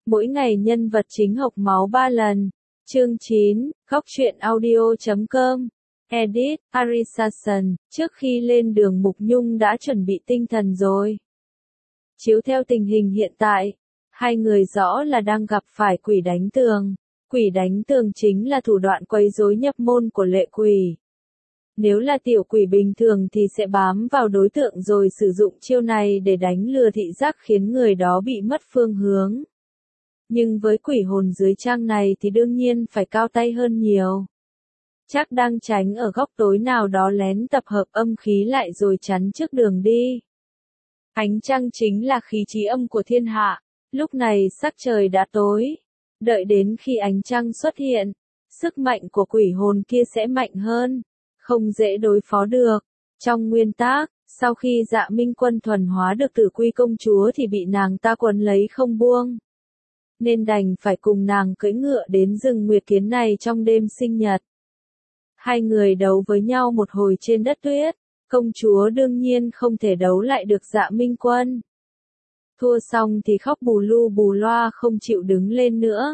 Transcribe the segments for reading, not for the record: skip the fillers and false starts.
Mỗi ngày nhân vật chính hộc máu 3 lần. Chương 9, Góc truyện audio.com. Edit, Arisasan, trước khi lên đường Mục Nhung đã chuẩn bị tinh thần rồi. Chiếu theo tình hình hiện tại, hai người rõ là đang gặp phải quỷ đánh tường. Quỷ đánh tường chính là thủ đoạn quấy rối nhập môn của lệ quỷ. Nếu là tiểu quỷ bình thường thì sẽ bám vào đối tượng rồi sử dụng chiêu này để đánh lừa thị giác khiến người đó bị mất phương hướng. Nhưng với quỷ hồn dưới trang này thì đương nhiên phải cao tay hơn nhiều. Chắc đang tránh ở góc tối nào đó lén tập hợp âm khí lại rồi chắn trước đường đi. Ánh trăng chính là khí trí âm của thiên hạ, lúc này sắc trời đã tối. Đợi đến khi ánh trăng xuất hiện, sức mạnh của quỷ hồn kia sẽ mạnh hơn, không dễ đối phó được. Trong nguyên tắc, sau khi Dạ Minh Quân thuần hóa được Tử Quy công chúa thì bị nàng ta quấn lấy không buông. Nên đành phải cùng nàng cưỡi ngựa đến rừng Nguyệt Kiến này trong đêm sinh nhật. Hai người đấu với nhau một hồi trên đất tuyết, công chúa đương nhiên không thể đấu lại được Dạ Minh Quân. Thua xong thì khóc bù lu bù loa không chịu đứng lên nữa.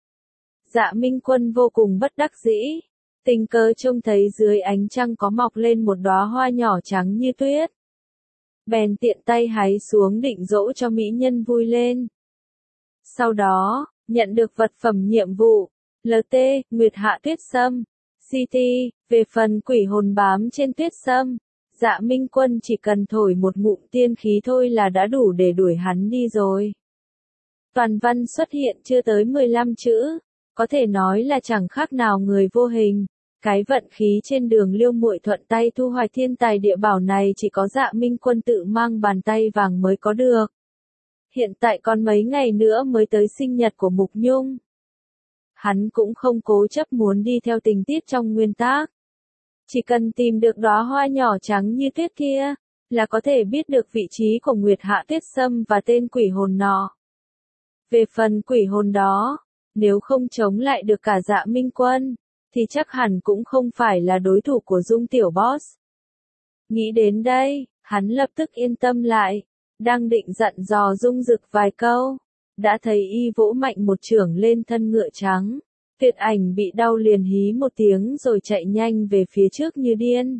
Dạ Minh Quân vô cùng bất đắc dĩ, tình cờ trông thấy dưới ánh trăng có mọc lên một đóa hoa nhỏ trắng như tuyết. Bèn tiện tay hái xuống định dỗ cho mỹ nhân vui lên. Sau đó, nhận được vật phẩm nhiệm vụ, LT, Nguyệt Hạ Tuyết Sâm, CT, về phần quỷ hồn bám trên tuyết sâm, Dạ Minh Quân chỉ cần thổi một ngụm tiên khí thôi là đã đủ để đuổi hắn đi rồi. Toàn văn xuất hiện chưa tới 15 chữ, có thể nói là chẳng khác nào người vô hình. Cái vận khí trên đường Liêu Muội thuận tay thu hoạch thiên tài địa bảo này chỉ có Dạ Minh Quân tự mang bàn tay vàng mới có được. Hiện tại còn mấy ngày nữa mới tới sinh nhật của Mục Nhung. Hắn cũng không cố chấp muốn đi theo tình tiết trong nguyên tác. Chỉ cần tìm được đóa hoa nhỏ trắng như tuyết kia, là có thể biết được vị trí của Nguyệt Hạ Tuyết Sâm và tên quỷ hồn nọ. Về phần quỷ hồn đó, nếu không chống lại được cả Dạ Minh Quân, thì chắc hẳn cũng không phải là đối thủ của Dung tiểu boss. Nghĩ đến đây, hắn lập tức yên tâm lại, đang định dặn dò Dung Dực vài câu, đã thấy y vỗ mạnh một chưởng lên thân ngựa trắng. Tuyệt Ảnh bị đau liền hí một tiếng rồi chạy nhanh về phía trước như điên.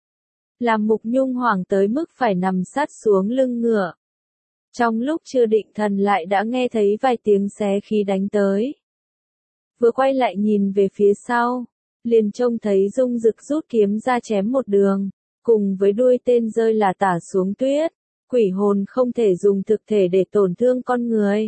Làm Mục Nhung hoảng tới mức phải nằm sát xuống lưng ngựa. Trong lúc chưa định thần lại đã nghe thấy vài tiếng xé khí đánh tới. Vừa quay lại nhìn về phía sau, liền trông thấy Dung Dực rút kiếm ra chém một đường, cùng với đuôi tên rơi là tả xuống tuyết. Quỷ hồn không thể dùng thực thể để tổn thương con người.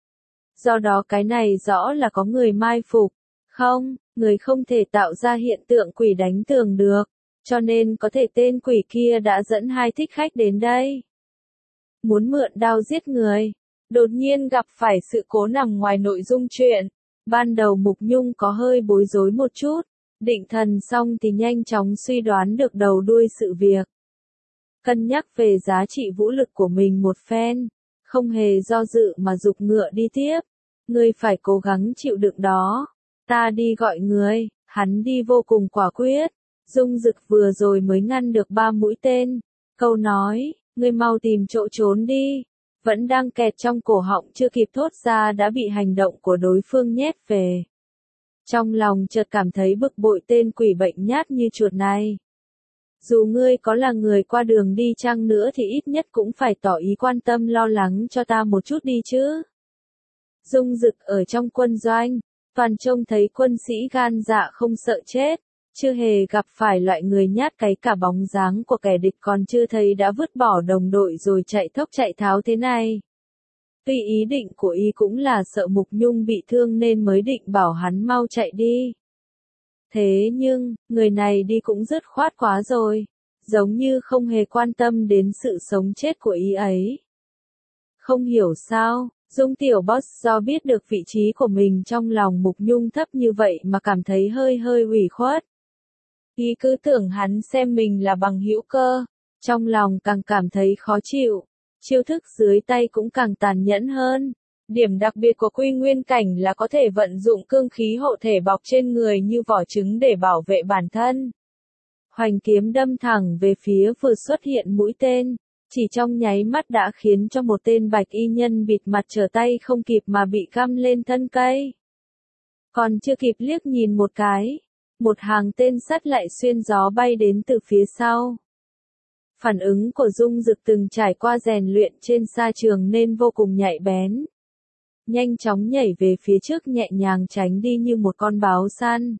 Do đó cái này rõ là có người mai phục. Không, người không thể tạo ra hiện tượng quỷ đánh tường được, cho nên có thể tên quỷ kia đã dẫn hai thích khách đến đây. Muốn mượn đao giết người, đột nhiên gặp phải sự cố nằm ngoài nội dung truyện. Ban đầu Mục Nhung có hơi bối rối một chút, định thần xong thì nhanh chóng suy đoán được đầu đuôi sự việc. Cân nhắc về giá trị vũ lực của mình một phen, không hề do dự mà giục ngựa đi tiếp. Ngươi phải cố gắng chịu đựng đó. Ta đi gọi người, hắn đi vô cùng quả quyết. Dung Dực vừa rồi mới ngăn được 3 mũi tên. Câu nói, ngươi mau tìm chỗ trốn đi. Vẫn đang kẹt trong cổ họng chưa kịp thốt ra đã bị hành động của đối phương nhét về. Trong lòng chợt cảm thấy bực bội tên quỷ bệnh nhát như chuột này. Dù ngươi có là người qua đường đi chăng nữa thì ít nhất cũng phải tỏ ý quan tâm lo lắng cho ta một chút đi chứ. Dung Dực ở trong quân doanh, toàn trông thấy quân sĩ gan dạ không sợ chết, chưa hề gặp phải loại người nhát cái cả bóng dáng của kẻ địch còn chưa thấy đã vứt bỏ đồng đội rồi chạy thốc chạy tháo thế này. Tuy ý định của y cũng là sợ Mục Nhung bị thương nên mới định bảo hắn mau chạy đi. Thế nhưng, người này đi cũng dứt khoát quá rồi, giống như không hề quan tâm đến sự sống chết của y ấy. Không hiểu sao, Dung tiểu boss do biết được vị trí của mình trong lòng Mục Nhung thấp như vậy mà cảm thấy hơi ủy khuất. Y cứ tưởng hắn xem mình là bằng hữu cơ, trong lòng càng cảm thấy khó chịu, chiêu thức dưới tay cũng càng tàn nhẫn hơn. Điểm đặc biệt của Quy Nguyên Cảnh là có thể vận dụng cương khí hộ thể bọc trên người như vỏ trứng để bảo vệ bản thân. Hoành kiếm đâm thẳng về phía vừa xuất hiện mũi tên, Chỉ trong nháy mắt đã khiến cho một tên bạch y nhân bịt mặt trở tay không kịp mà bị găm lên thân cây. Còn chưa kịp liếc nhìn một cái, một hàng tên sắt lại xuyên gió bay đến từ phía sau. Phản ứng của Dung Dực từng trải qua rèn luyện trên sa trường nên vô cùng nhạy bén. Nhanh chóng nhảy về phía trước nhẹ nhàng tránh đi như một con báo săn.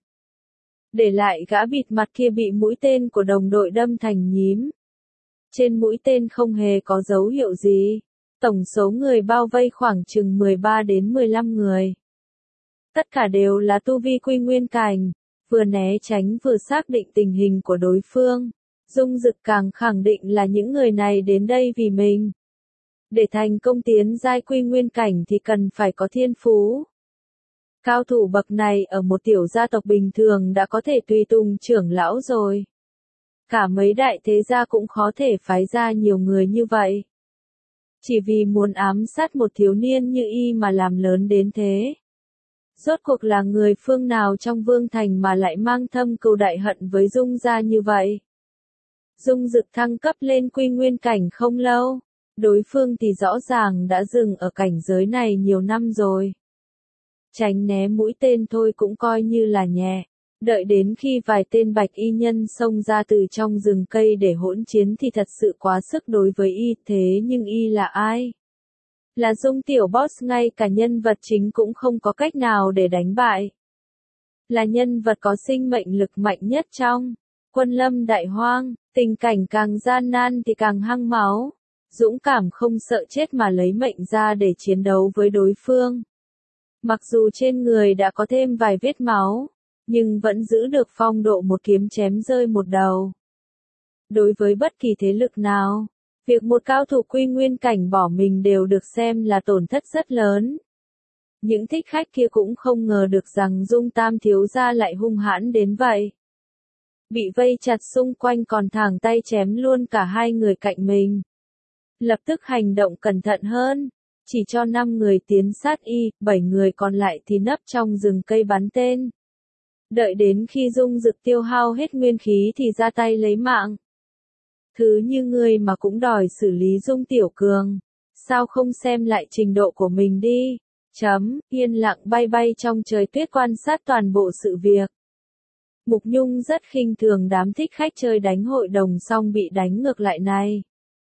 Để lại gã bịt mặt kia bị mũi tên của đồng đội đâm thành nhím. Trên mũi tên không hề có dấu hiệu gì. Tổng số người bao vây khoảng chừng 13 đến 15 người. Tất cả đều là tu vi quy nguyên cảnh, vừa né tránh vừa xác định tình hình của đối phương. Dung Dực càng khẳng định là những người này đến đây vì mình. Để thành công tiến giai quy nguyên cảnh thì cần phải có thiên phú. Cao thủ bậc này ở một tiểu gia tộc bình thường đã có thể tùy tùng trưởng lão rồi. Cả mấy đại thế gia cũng khó thể phái ra nhiều người như vậy. Chỉ vì muốn ám sát một thiếu niên như y mà làm lớn đến thế. Rốt cuộc là người phương nào trong vương thành mà lại mang thâm cừu đại hận với Dung gia như vậy. Dung Dực thăng cấp lên quy nguyên cảnh không lâu. Đối phương thì rõ ràng đã dừng ở cảnh giới này nhiều năm rồi. Tránh né mũi tên thôi cũng coi như là nhẹ. Đợi đến khi vài tên bạch y nhân xông ra từ trong rừng cây để hỗn chiến thì thật sự quá sức đối với y. Thế nhưng y là ai? Là Dung tiểu boss, ngay cả nhân vật chính cũng không có cách nào để đánh bại. Là nhân vật có sinh mệnh lực mạnh nhất trong Quân Lâm Đại Hoang, tình cảnh càng gian nan thì càng hăng máu. Dũng cảm không sợ chết mà lấy mệnh ra để chiến đấu với đối phương. Mặc dù trên người đã có thêm vài vết máu, nhưng vẫn giữ được phong độ một kiếm chém rơi một đầu. Đối với bất kỳ thế lực nào, việc một cao thủ quy nguyên cảnh bỏ mình đều được xem là tổn thất rất lớn. Những thích khách kia cũng không ngờ được rằng Dung Tam thiếu gia lại hung hãn đến vậy. Bị vây chặt xung quanh còn thẳng tay chém luôn cả hai người cạnh mình. Lập tức hành động cẩn thận hơn, chỉ cho 5 người tiến sát y, 7 người còn lại thì nấp trong rừng cây bắn tên. Đợi đến khi Dung Dực tiêu hao hết nguyên khí thì ra tay lấy mạng. Thứ như ngươi mà cũng đòi xử lý Dung Tiểu Cường, sao không xem lại trình độ của mình đi. Yên lặng bay bay trong trời tuyết quan sát toàn bộ sự việc. Mục Nhung rất khinh thường đám thích khách chơi đánh hội đồng xong bị đánh ngược lại này.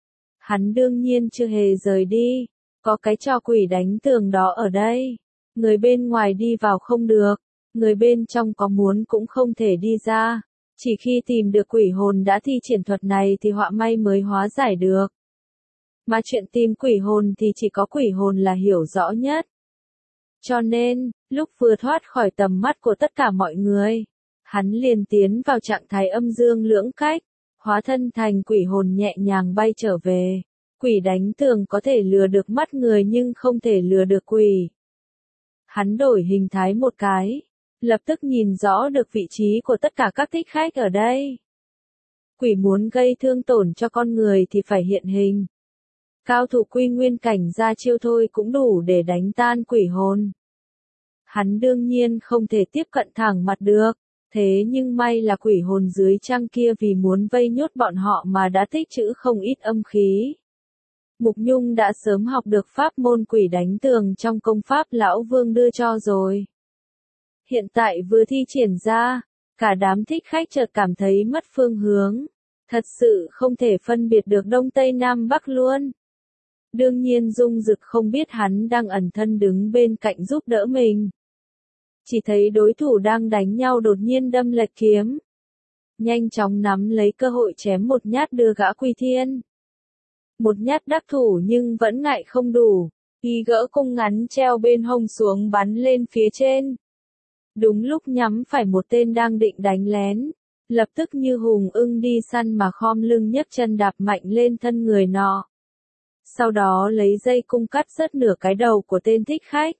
Hắn đương nhiên chưa hề rời đi, có cái trò quỷ đánh tường đó ở đây. Người bên ngoài đi vào không được, người bên trong có muốn cũng không thể đi ra. Chỉ khi tìm được quỷ hồn đã thi triển thuật này thì họa may mới hóa giải được. Mà chuyện tìm quỷ hồn thì chỉ có quỷ hồn là hiểu rõ nhất. Cho nên, lúc vừa thoát khỏi tầm mắt của tất cả mọi người, hắn liền tiến vào trạng thái âm dương lưỡng cách, hóa thân thành quỷ hồn nhẹ nhàng bay trở về. Quỷ đánh tường có thể lừa được mắt người nhưng không thể lừa được quỷ. Hắn đổi hình thái một cái, lập tức nhìn rõ được vị trí của tất cả các thích khách ở đây. Quỷ muốn gây thương tổn cho con người thì phải hiện hình. Cao thủ quy nguyên cảnh ra chiêu thôi cũng đủ để đánh tan quỷ hồn. Hắn đương nhiên không thể tiếp cận thẳng mặt được, thế nhưng may là quỷ hồn dưới trăng kia vì muốn vây nhốt bọn họ mà đã tích trữ không ít âm khí. Mục Nhung đã sớm học được pháp môn quỷ đánh tường trong công pháp lão Vương đưa cho rồi. Hiện tại vừa thi triển ra, cả đám thích khách chợt cảm thấy mất phương hướng. Thật sự không thể phân biệt được Đông Tây Nam Bắc luôn. Đương nhiên Dung Dực không biết hắn đang ẩn thân đứng bên cạnh giúp đỡ mình. Chỉ thấy đối thủ đang đánh nhau đột nhiên đâm lệch kiếm. Nhanh chóng nắm lấy cơ hội chém một nhát đưa gã quy thiên. Một nhát đắc thủ nhưng vẫn ngại không đủ. Y gỡ cung ngắn treo bên hông xuống bắn lên phía trên. Đúng lúc nhắm phải một tên đang định đánh lén. Lập tức như hùng ưng đi săn mà khom lưng nhấc chân đạp mạnh lên thân người nọ. Sau đó lấy dây cung cắt rớt nửa cái đầu của tên thích khách.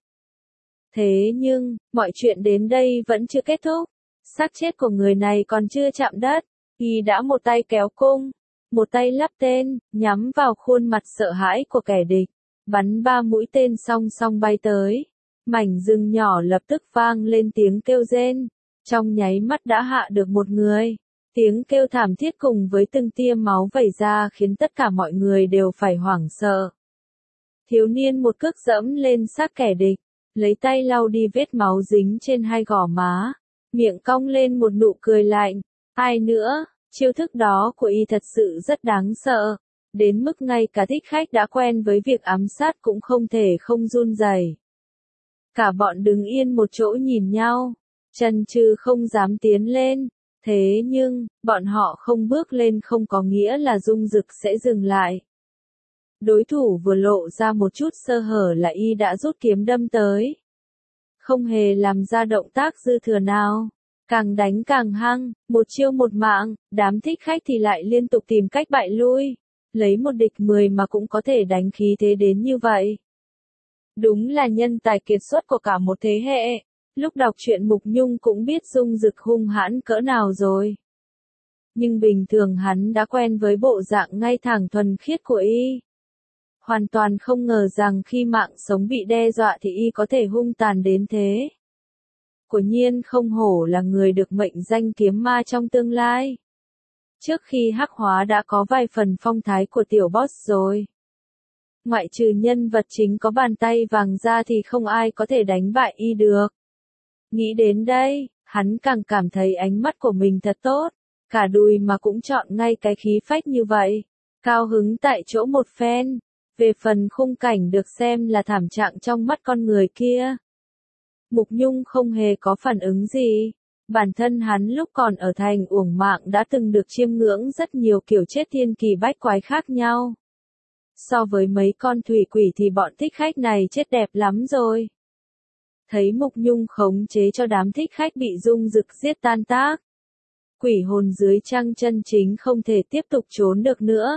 Thế nhưng, mọi chuyện đến đây vẫn chưa kết thúc. Xác chết của người này còn chưa chạm đất. Y đã một tay kéo cung, một tay lắp tên, nhắm vào khuôn mặt sợ hãi của kẻ địch. Bắn 3 mũi tên song song bay tới. Mảnh rừng nhỏ lập tức vang lên tiếng kêu rên. Trong nháy mắt đã hạ được một người. Tiếng kêu thảm thiết cùng với từng tia máu vẩy ra khiến tất cả mọi người đều phải hoảng sợ. Thiếu niên một cước dẫm lên xác kẻ địch, lấy tay lau đi vết máu dính trên hai gò má, miệng cong lên một nụ cười lạnh. Ai nữa, chiêu thức đó của y thật sự rất đáng sợ, đến mức ngay cả thích khách đã quen với việc ám sát cũng không thể không run rẩy. Cả bọn đứng yên một chỗ nhìn nhau, chần chừ không dám tiến lên. Thế nhưng, bọn họ không bước lên không có nghĩa là Dung Dực sẽ dừng lại. Đối thủ vừa lộ ra một chút sơ hở là y đã rút kiếm đâm tới. Không hề làm ra động tác dư thừa nào. Càng đánh càng hăng, một chiêu một mạng, đám thích khách thì lại liên tục tìm cách bại lui. Lấy một địch 10 mà cũng có thể đánh khí thế đến như vậy. Đúng là nhân tài kiệt xuất của cả một thế hệ. Lúc đọc truyện Mục Nhung cũng biết Dung Dực hung hãn cỡ nào rồi. Nhưng bình thường hắn đã quen với bộ dạng ngay thẳng thuần khiết của y. Hoàn toàn không ngờ rằng khi mạng sống bị đe dọa thì y có thể hung tàn đến thế. Quả nhiên không hổ là người được mệnh danh kiếm ma trong tương lai. Trước khi hắc hóa đã có vài phần phong thái của tiểu boss rồi. Ngoại trừ nhân vật chính có bàn tay vàng ra thì không ai có thể đánh bại y được. Nghĩ đến đây, hắn càng cảm thấy ánh mắt của mình thật tốt, cả đùi mà cũng chọn ngay cái khí phách như vậy. Cao hứng tại chỗ một phen, về phần khung cảnh được xem là thảm trạng trong mắt con người kia. Mục Nhung không hề có phản ứng gì, bản thân hắn lúc còn ở thành Uổng Mạng đã từng được chiêm ngưỡng rất nhiều kiểu chết thiên kỳ bách quái khác nhau. So với mấy con thủy quỷ thì bọn thích khách này chết đẹp lắm rồi. Thấy Mục Nhung khống chế cho đám thích khách bị Dung Dực giết tan tác. Quỷ hồn dưới trăng chân chính không thể tiếp tục trốn được nữa.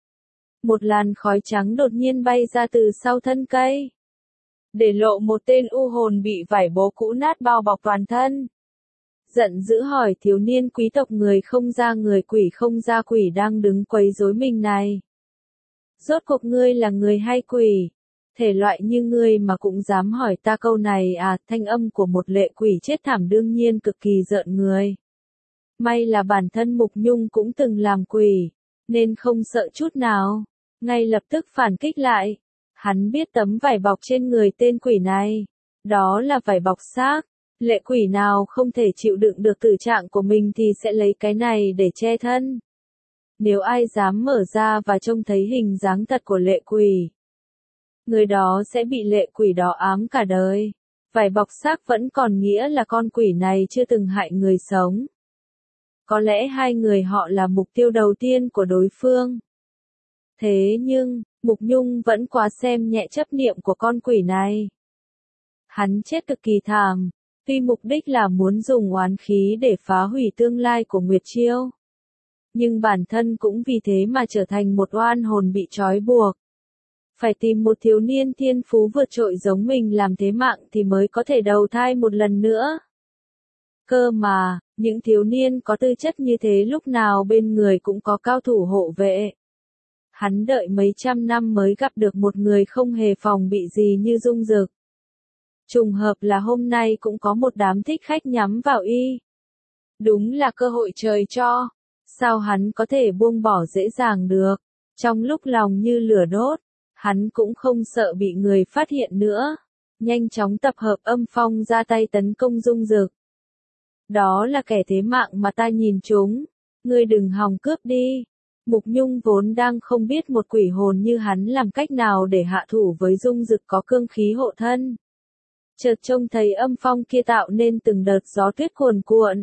Một làn khói trắng đột nhiên bay ra từ sau thân cây. Để lộ một tên u hồn bị vải bố cũ nát bao bọc toàn thân. Giận dữ hỏi thiếu niên quý tộc người không ra người quỷ không ra quỷ đang đứng quấy rối mình này. Rốt cuộc ngươi là người hay quỷ? Thể loại như ngươi mà cũng dám hỏi ta câu này à? Thanh âm của một lệ quỷ chết thảm đương nhiên cực kỳ rợn người. May là bản thân Mục Nhung cũng từng làm quỷ, nên không sợ chút nào, ngay lập tức phản kích lại. Hắn biết tấm vải bọc trên người tên quỷ này, đó là vải bọc xác. Lệ quỷ nào không thể chịu đựng được tử trạng của mình thì sẽ lấy cái này để che thân. Nếu ai dám mở ra và trông thấy hình dáng thật của lệ quỷ, người đó sẽ bị lệ quỷ đó ám cả đời. Vải bọc xác vẫn còn nghĩa là con quỷ này chưa từng hại người sống. Có lẽ hai người họ là mục tiêu đầu tiên của đối phương. Thế nhưng, Mục Nhung vẫn quá xem nhẹ chấp niệm của con quỷ này. Hắn chết cực kỳ thảm, tuy mục đích là muốn dùng oán khí để phá hủy tương lai của Nguyệt Chiêu. Nhưng bản thân cũng vì thế mà trở thành một oan hồn bị trói buộc. Phải tìm một thiếu niên thiên phú vượt trội giống mình làm thế mạng thì mới có thể đầu thai một lần nữa. Cơ mà, những thiếu niên có tư chất như thế lúc nào bên người cũng có cao thủ hộ vệ. Hắn đợi mấy trăm năm mới gặp được một người không hề phòng bị gì như Dung Dực. Trùng hợp là hôm nay cũng có một đám thích khách nhắm vào y. Đúng là cơ hội trời cho. Sao hắn có thể buông bỏ dễ dàng được? Trong lúc lòng như lửa đốt, hắn cũng không sợ bị người phát hiện nữa. Nhanh chóng tập hợp âm phong ra tay tấn công Dung Dực. Đó là kẻ thế mạng mà ta nhìn chúng. Ngươi đừng hòng cướp đi. Mục Nhung vốn đang không biết một quỷ hồn như hắn làm cách nào để hạ thủ với Dung Dực có cương khí hộ thân. Chợt trông thấy âm phong kia tạo nên từng đợt gió tuyết cuồn cuộn.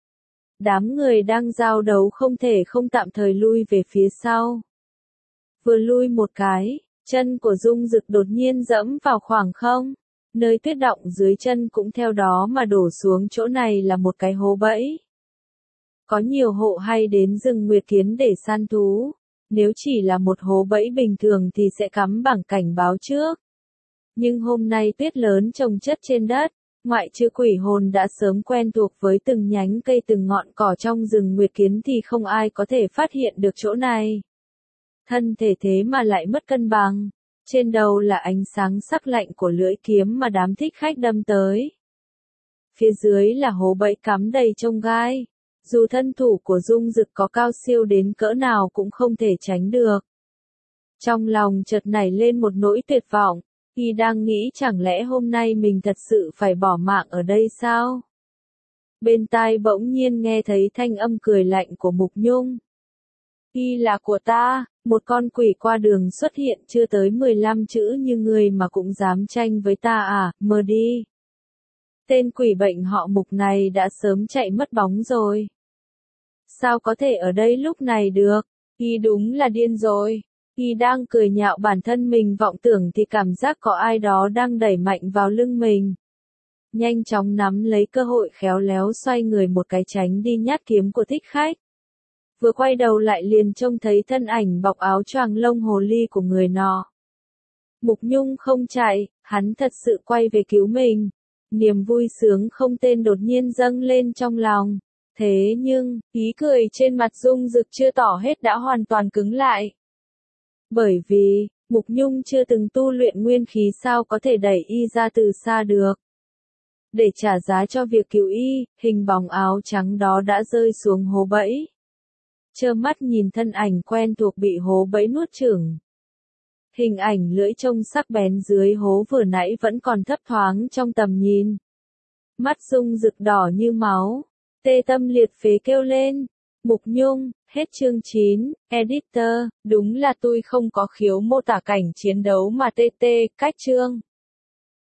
Đám người đang giao đấu không thể không tạm thời lui về phía sau. Vừa lui một cái, chân của Dung Dực đột nhiên dẫm vào khoảng không. Nơi tuyết đọng dưới chân cũng theo đó mà đổ xuống. Chỗ này là một cái hố bẫy. Có nhiều hộ hay đến rừng Nguyệt Kiến để săn thú. Nếu chỉ là một hố bẫy bình thường thì sẽ cắm bảng cảnh báo trước. Nhưng hôm nay tuyết lớn chồng chất trên đất, ngoại trừ quỷ hồn đã sớm quen thuộc với từng nhánh cây từng ngọn cỏ trong rừng Nguyệt Kiến thì không ai có thể phát hiện được chỗ này. Thân thể thế mà lại mất cân bằng. Trên đầu là ánh sáng sắc lạnh của lưỡi kiếm mà đám thích khách đâm tới. Phía dưới là hố bẫy cắm đầy chông gai. Dù thân thủ của Dung Dực có cao siêu đến cỡ nào cũng không thể tránh được. Trong lòng chợt nảy lên một nỗi tuyệt vọng, y đang nghĩ chẳng lẽ hôm nay mình thật sự phải bỏ mạng ở đây sao? Bên tai bỗng nhiên nghe thấy thanh âm cười lạnh của Mục Nhung. Y là của ta, một con quỷ qua đường xuất hiện chưa tới 15 chữ như người mà cũng dám tranh với ta à, mơ đi. Tên quỷ bệnh họ Mục này đã sớm chạy mất bóng rồi. Sao có thể ở đây lúc này được? Y đúng là điên rồi. Y đang cười nhạo bản thân mình vọng tưởng thì cảm giác có ai đó đang đẩy mạnh vào lưng mình. Nhanh chóng nắm lấy cơ hội khéo léo xoay người một cái tránh đi nhát kiếm của thích khách. Vừa quay đầu lại liền trông thấy thân ảnh bọc áo choàng lông hồ ly của người nọ. Mục Nhung không chạy, hắn thật sự quay về cứu mình. Niềm vui sướng không tên đột nhiên dâng lên trong lòng. Thế nhưng, ý cười trên mặt Dung Dực chưa tỏ hết đã hoàn toàn cứng lại. Bởi vì, Mục Nhung chưa từng tu luyện nguyên khí sao có thể đẩy y ra từ xa được. Để trả giá cho việc cứu y, hình bóng áo trắng đó đã rơi xuống hố bẫy. Trơ mắt nhìn thân ảnh quen thuộc bị hố bẫy nuốt chửng. Hình ảnh lưỡi trông sắc bén dưới hố vừa nãy vẫn còn thấp thoáng trong tầm nhìn. Mắt Dung Dực đỏ như máu, tê tâm liệt phế kêu lên. Mục Nhung, hết chương 9, editor, đúng là tôi không có khiếu mô tả cảnh chiến đấu mà TT, cách chương.